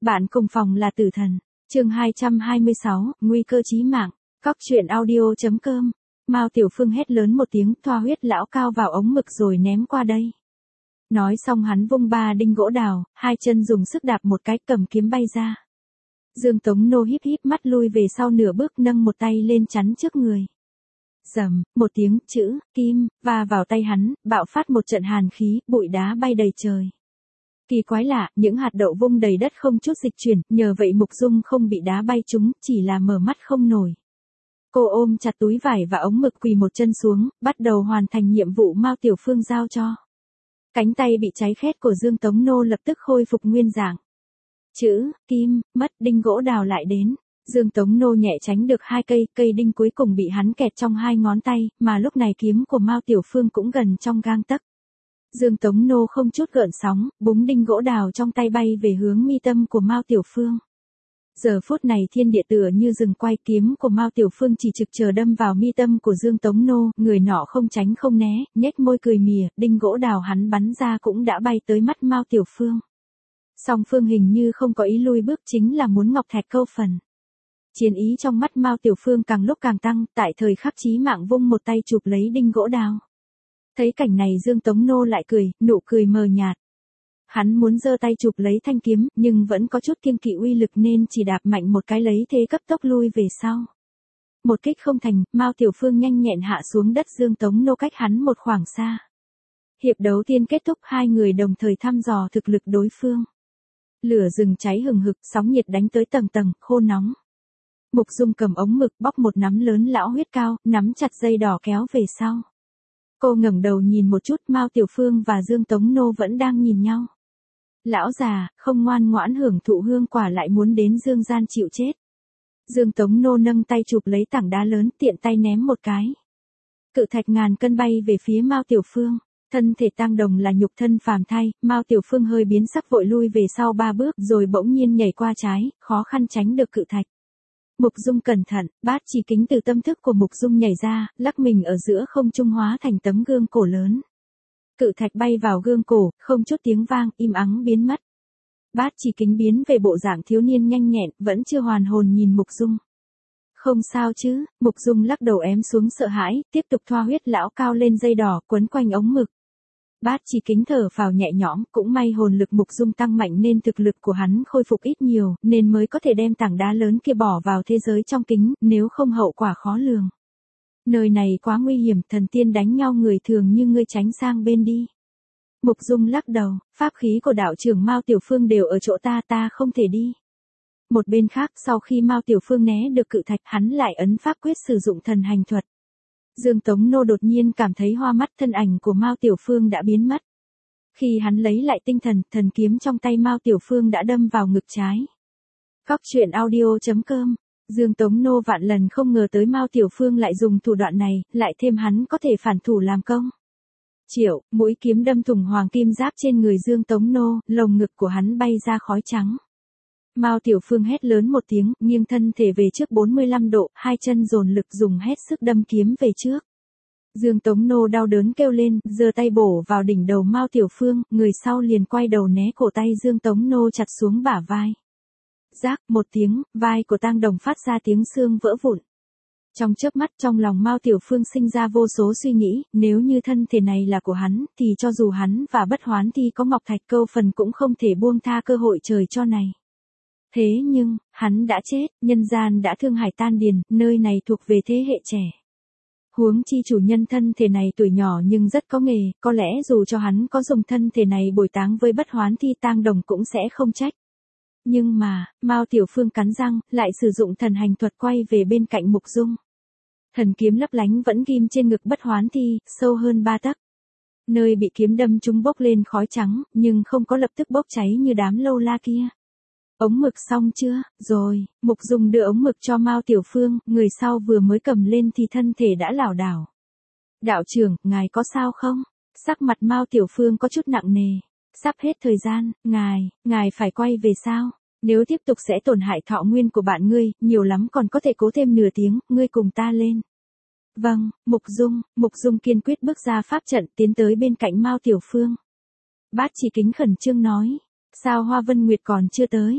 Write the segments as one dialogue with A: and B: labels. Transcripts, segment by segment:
A: Bạn cùng phòng là tử thần. Chương 226, nguy cơ chí mạng. Cóc truyện audio.com. Mao Tiểu Phương hét lớn một tiếng, thoa huyết lão cao vào ống mực rồi ném qua đây. Nói xong hắn vung ba đinh gỗ đào, hai chân dùng sức đạp một cái, cầm kiếm bay ra. Dương Tống Nô híp híp mắt lui về sau nửa bước, nâng một tay lên chắn trước người. Rầm, một tiếng, chữ kim va vào tay hắn, bạo phát một trận hàn khí, bụi đá bay đầy trời. Kỳ quái lạ, những hạt đậu vung đầy đất không chút dịch chuyển, nhờ vậy Mục Dung không bị đá bay trúng, chỉ là mở mắt không nổi. Cô ôm chặt túi vải và ống mực, quỳ một chân xuống, bắt đầu hoàn thành nhiệm vụ Mao Tiểu Phương giao cho. Cánh tay bị cháy khét của Dương Tống Nô lập tức khôi phục nguyên dạng. Chữ kim mất, đinh gỗ đào lại đến. Dương Tống Nô nhẹ tránh được hai cây đinh cuối cùng bị hắn kẹt trong hai ngón tay, mà lúc này kiếm của Mao Tiểu Phương cũng gần trong gang tấc. Dương Tống Nô không chút gợn sóng, búng đinh gỗ đào trong tay bay về hướng mi tâm của Mao Tiểu Phương. Giờ phút này thiên địa tựa như dừng quay, kiếm của Mao Tiểu Phương chỉ trực chờ đâm vào mi tâm của Dương Tống Nô, người nọ không tránh không né, nhếch môi cười mỉa, đinh gỗ đào hắn bắn ra cũng đã bay tới mắt Mao Tiểu Phương. Song Phương hình như không có ý lui bước, chính là muốn ngọc thạch câu phần. Chiến ý trong mắt Mao Tiểu Phương càng lúc càng tăng, tại thời khắc chí mạng vung một tay chụp lấy đinh gỗ đào. Thấy cảnh này Dương Tống Nô lại cười, nụ cười mờ nhạt. Hắn muốn giơ tay chụp lấy thanh kiếm, nhưng vẫn có chút kiêng kỵ uy lực nên chỉ đạp mạnh một cái lấy thế cấp tốc lui về sau. Một kích không thành, Mao Tiểu Phương nhanh nhẹn hạ xuống đất, Dương Tống Nô cách hắn một khoảng xa. Hiệp đấu tiên kết thúc, hai người đồng thời thăm dò thực lực đối phương. Lửa rừng cháy hừng hực, sóng nhiệt đánh tới tầng tầng, khô nóng. Mục Dung cầm ống mực bóc một nắm lớn lão huyết cao, nắm chặt dây đỏ kéo về sau. Cô ngẩng đầu nhìn một chút, Mao Tiểu Phương và Dương Tống Nô vẫn đang nhìn nhau. Lão già, không ngoan ngoãn hưởng thụ hương quả lại muốn đến dương gian chịu chết. Dương Tống Nô nâng tay chụp lấy tảng đá lớn, tiện tay ném một cái. Cự thạch ngàn cân bay về phía Mao Tiểu Phương. Thân thể tang đồng là nhục thân phàm thai, Mao Tiểu Phương hơi biến sắc vội lui về sau 3 bước rồi bỗng nhiên nhảy qua trái, khó khăn tránh được cự thạch. Mục Dung cẩn thận, bát chỉ kính từ tâm thức của Mục Dung nhảy ra, lắc mình ở giữa không trung hóa thành tấm gương cổ lớn. Cự thạch bay vào gương cổ, không chút tiếng vang, im ắng biến mất. Bát chỉ kính biến về bộ dạng thiếu niên nhanh nhẹn, vẫn chưa hoàn hồn nhìn Mục Dung. Không sao chứ, Mục Dung lắc đầu ém xuống sợ hãi, tiếp tục thoa huyết lão cao lên dây đỏ quấn quanh ống mực. Bát chỉ kính thở phào nhẹ nhõm, cũng may hồn lực Mục Dung tăng mạnh nên thực lực của hắn khôi phục ít nhiều, nên mới có thể đem tảng đá lớn kia bỏ vào thế giới trong kính, nếu không hậu quả khó lường. Nơi này quá nguy hiểm, thần tiên đánh nhau người thường như ngươi tránh sang bên đi. Mục Dung lắc đầu, pháp khí của đạo trưởng Mao Tiểu Phương đều ở chỗ ta không thể đi. Một bên khác, sau khi Mao Tiểu Phương né được cự thạch, hắn lại ấn pháp quyết sử dụng thần hành thuật. Dương Tống Nô đột nhiên cảm thấy hoa mắt, thân ảnh của Mao Tiểu Phương đã biến mất. Khi hắn lấy lại tinh thần, thần kiếm trong tay Mao Tiểu Phương đã đâm vào ngực trái. Cóc truyện audio.com. Dương Tống Nô vạn lần không ngờ tới Mao Tiểu Phương lại dùng thủ đoạn này, lại thêm hắn có thể phản thủ làm công. Mũi kiếm đâm thủng hoàng kim giáp trên người Dương Tống Nô, lồng ngực của hắn bay ra khói trắng. Mao Tiểu Phương hét lớn một tiếng, nghiêng thân thể về trước 45 độ, hai chân dồn lực dùng hết sức đâm kiếm về trước. Dương Tống Nô đau đớn kêu lên, giơ tay bổ vào đỉnh đầu Mao Tiểu Phương, người sau liền quay đầu né cổ tay Dương Tống Nô chặt xuống bả vai. Rác một tiếng, vai của tang đồng phát ra tiếng xương vỡ vụn. Trong chớp mắt, trong lòng Mao Tiểu Phương sinh ra vô số suy nghĩ, nếu như thân thể này là của hắn, thì cho dù hắn và Bất Hoán Thi có ngọc thạch câu phần cũng không thể buông tha cơ hội trời cho này. Thế nhưng, hắn đã chết, nhân gian đã thương hải tan điền, nơi này thuộc về thế hệ trẻ. Huống chi chủ nhân thân thể này tuổi nhỏ nhưng rất có nghề, có lẽ dù cho hắn có dùng thân thể này bồi táng với Bất Hoán Thi, tang đồng cũng sẽ không trách. Nhưng mà, Mao Tiểu Phương cắn răng, lại sử dụng thần hành thuật quay về bên cạnh Mục Dung. Thần kiếm lấp lánh vẫn ghim trên ngực Bất Hoán Thi, sâu hơn 3 tấc. Nơi bị kiếm đâm trúng bốc lên khói trắng, nhưng không có lập tức bốc cháy như đám lâu la kia. Ống mực xong chưa? Rồi, Mục Dung đưa ống mực cho Mao Tiểu Phương, người sau vừa mới cầm lên thì thân thể đã lảo đảo. Đạo trưởng, ngài có sao không? Sắc mặt Mao Tiểu Phương có chút nặng nề. Sắp hết thời gian, ngài phải quay về sao? Nếu tiếp tục sẽ tổn hại thọ nguyên của bạn ngươi, nhiều lắm còn có thể cố thêm nửa tiếng, ngươi cùng ta lên. Vâng, Mục Dung kiên quyết bước ra pháp trận tiến tới bên cạnh Mao Tiểu Phương. Bát chỉ kính khẩn trương nói, sao Hoa Vân Nguyệt còn chưa tới?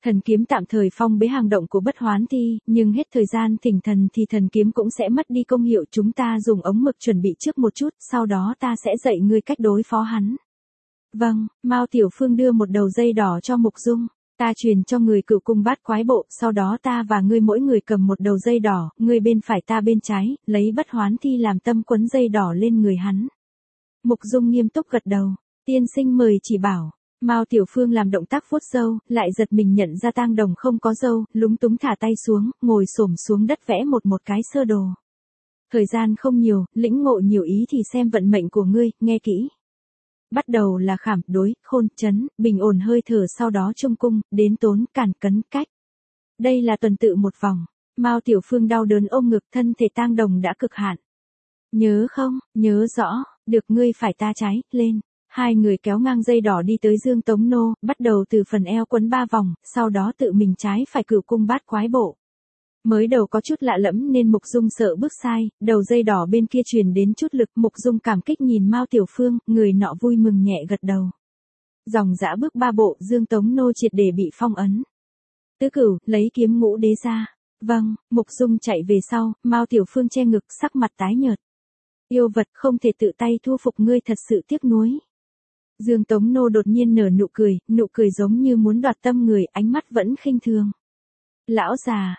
A: Thần kiếm tạm thời phong bế hang động của Bất Hoán Thi, nhưng hết thời gian thỉnh thần thì thần kiếm cũng sẽ mất đi công hiệu. Chúng ta dùng ống mực chuẩn bị trước một chút, sau đó ta sẽ dạy ngươi cách đối phó hắn. Vâng, Mao Tiểu Phương đưa một đầu dây đỏ cho Mục Dung. Ta truyền cho người Cửu Cung Bát Quái Bộ, sau đó ta và ngươi mỗi người cầm một đầu dây đỏ, ngươi bên phải ta bên trái, lấy Bất Hoán Thi làm tâm quấn dây đỏ lên người hắn. Mục Dung nghiêm túc gật đầu, tiên sinh mời chỉ bảo. Mao Tiểu Phương làm động tác vuốt râu, lại giật mình nhận ra Tang Đồng không có râu, lúng túng thả tay xuống, ngồi xổm xuống đất vẽ một cái sơ đồ. Thời gian không nhiều, lĩnh ngộ nhiều ý thì xem vận mệnh của ngươi, nghe kỹ. Bắt đầu là khảm, đối, khôn, chấn, bình ổn hơi thở, sau đó trung cung, đến tốn, cản, cấn, cách. Đây là tuần tự một vòng. Mao Tiểu Phương đau đớn ôm ngực, thân thể Tang Đồng đã cực hạn. Nhớ không, nhớ rõ, được, ngươi phải ta trái, lên. Hai người kéo ngang dây đỏ đi tới Dương Tống Nô, bắt đầu từ phần eo quấn 3 vòng, sau đó tự mình trái phải Cửu Cung Bát Quái Bộ. Mới đầu có chút lạ lẫm nên Mục Dung sợ bước sai, đầu dây đỏ bên kia truyền đến chút lực. Mục Dung cảm kích nhìn Mao Tiểu Phương, người nọ vui mừng nhẹ gật đầu. Dòng dã bước 3 bộ, Dương Tống Nô triệt để bị phong ấn. Tứ Cửu, lấy kiếm Ngũ Đế ra. Vâng, Mục Dung chạy về sau, Mao Tiểu Phương che ngực, sắc mặt tái nhợt. Yêu vật không thể tự tay thu phục ngươi, thật sự tiếc nuối. Dương Tống Nô đột nhiên nở nụ cười giống như muốn đoạt tâm người, ánh mắt vẫn khinh thường. Lão già,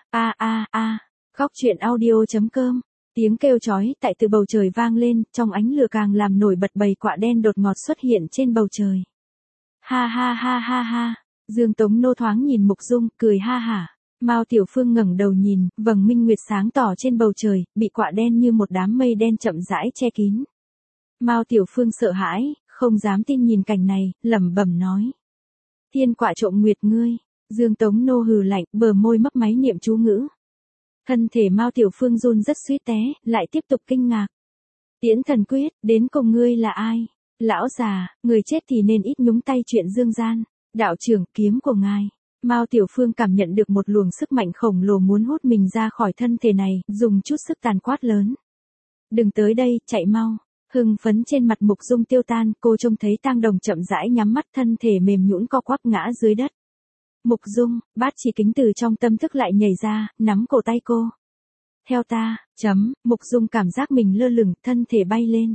A: khóc chuyện audio.com. Tiếng kêu chói tại từ bầu trời vang lên, trong ánh lửa càng làm nổi bật bầy quạ đen đột ngột xuất hiện trên bầu trời. Ha ha ha ha ha. Dương Tống Nô thoáng nhìn Mục Dung, cười ha hả. Mao Tiểu Phương ngẩng đầu nhìn, vầng minh nguyệt sáng tỏ trên bầu trời, bị quạ đen như một đám mây đen chậm rãi che kín. Mao Tiểu Phương sợ hãi, không dám tin nhìn cảnh này, lẩm bẩm nói. Thiên quạ trộm nguyệt ngươi. Dương Tống Nô hừ lạnh, bờ môi mấp máy niệm chú ngữ. Thân thể Mao Tiểu Phương run rất suýt té, lại tiếp tục kinh ngạc. Tiễn thần quyết, đến cùng ngươi là ai? Lão già, người chết thì nên ít nhúng tay chuyện dương gian. Đạo trưởng, kiếm của ngài. Mao Tiểu Phương cảm nhận được một luồng sức mạnh khổng lồ muốn hút mình ra khỏi thân thể này, dùng chút sức tàn quát lớn. Đừng tới đây, chạy mau. Hưng phấn trên mặt Mục Dung tiêu tan, cô trông thấy Tang Đồng chậm rãi nhắm mắt, thân thể mềm nhũn co quắp ngã dưới đất. Mục Dung, Bát Chỉ Kính từ trong tâm thức lại nhảy ra, nắm cổ tay cô. Theo ta, Mục Dung cảm giác mình lơ lửng, thân thể bay lên.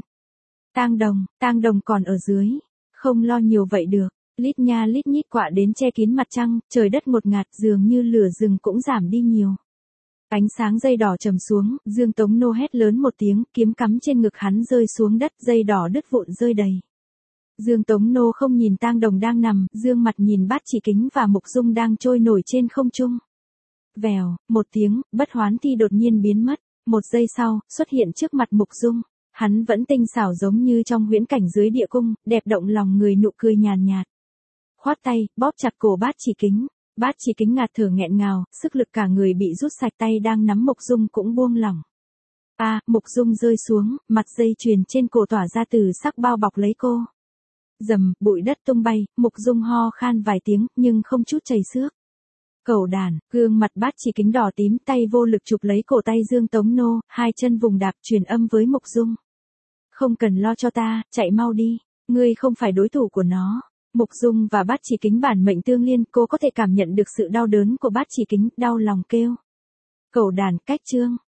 A: Tang Đồng còn ở dưới. Không lo nhiều vậy được. Lít nha lít nhít quạ đến che kín mặt trăng, trời đất ngột ngạt, dường như lửa rừng cũng giảm đi nhiều. Ánh sáng dây đỏ trầm xuống, Dương Tống Nô hét lớn một tiếng, kiếm cắm trên ngực hắn rơi xuống đất, dây đỏ đứt vụn rơi đầy. Dương Tống Nô không nhìn Tang Đồng đang nằm, dương mặt nhìn Bát Chỉ Kính và Mục Dung đang trôi nổi trên không trung. Vèo, một tiếng, Bất Hoán Thi đột nhiên biến mất, một giây sau, xuất hiện trước mặt Mục Dung. Hắn vẫn tinh xảo giống như trong huyễn cảnh dưới địa cung, đẹp động lòng người, nụ cười nhàn nhạt. Khoát tay, bóp chặt cổ Bát Chỉ Kính. Bát Chỉ Kính ngạt thở nghẹn ngào, sức lực cả người bị rút sạch, tay đang nắm Mục Dung cũng buông lỏng. Mục Dung rơi xuống, mặt dây chuyền trên cổ tỏa ra từ sắc bao bọc lấy cô. Dầm, bụi đất tung bay, Mục Dung ho khan vài tiếng, nhưng không chút chảy xước. Cẩu đàn, gương mặt Bát Chỉ Kính đỏ tím, tay vô lực chụp lấy cổ tay Dương Tống Nô, hai chân vùng đạp, truyền âm với Mục Dung. Không cần lo cho ta, chạy mau đi, ngươi không phải đối thủ của nó. Mục Dung và Bát Chỉ Kính bản mệnh tương liên, cô có thể cảm nhận được sự đau đớn của Bát Chỉ Kính, đau lòng kêu. Cẩu đàn, cách chương.